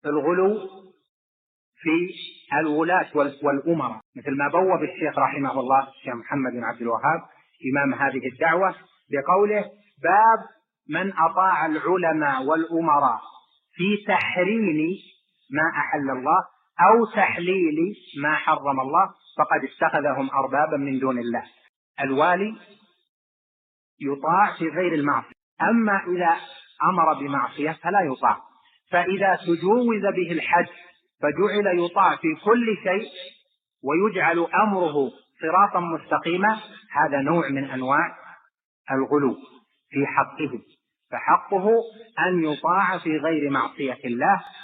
الغلو في الولاة والأمراء، مثل ما بوب الشيخ رحمه الله الشيخ محمد بن عبد الوهاب إمام هذه الدعوة بقوله: باب من أطاع العلماء والأمراء في تحريم ما أحل الله أو تحليل ما حرم الله فقد اتخذهم أربابا من دون الله. الوالي يطاع في غير المعصية، أما إذا أمر بمعصية فلا يطاع. فإذا تجوز به الحد فجعل يطاع في كل شيء ويجعل أمره صراطا مستقيما، هذا نوع من أنواع الغلو في حقه، فحقه أن يطاع في غير معصية الله.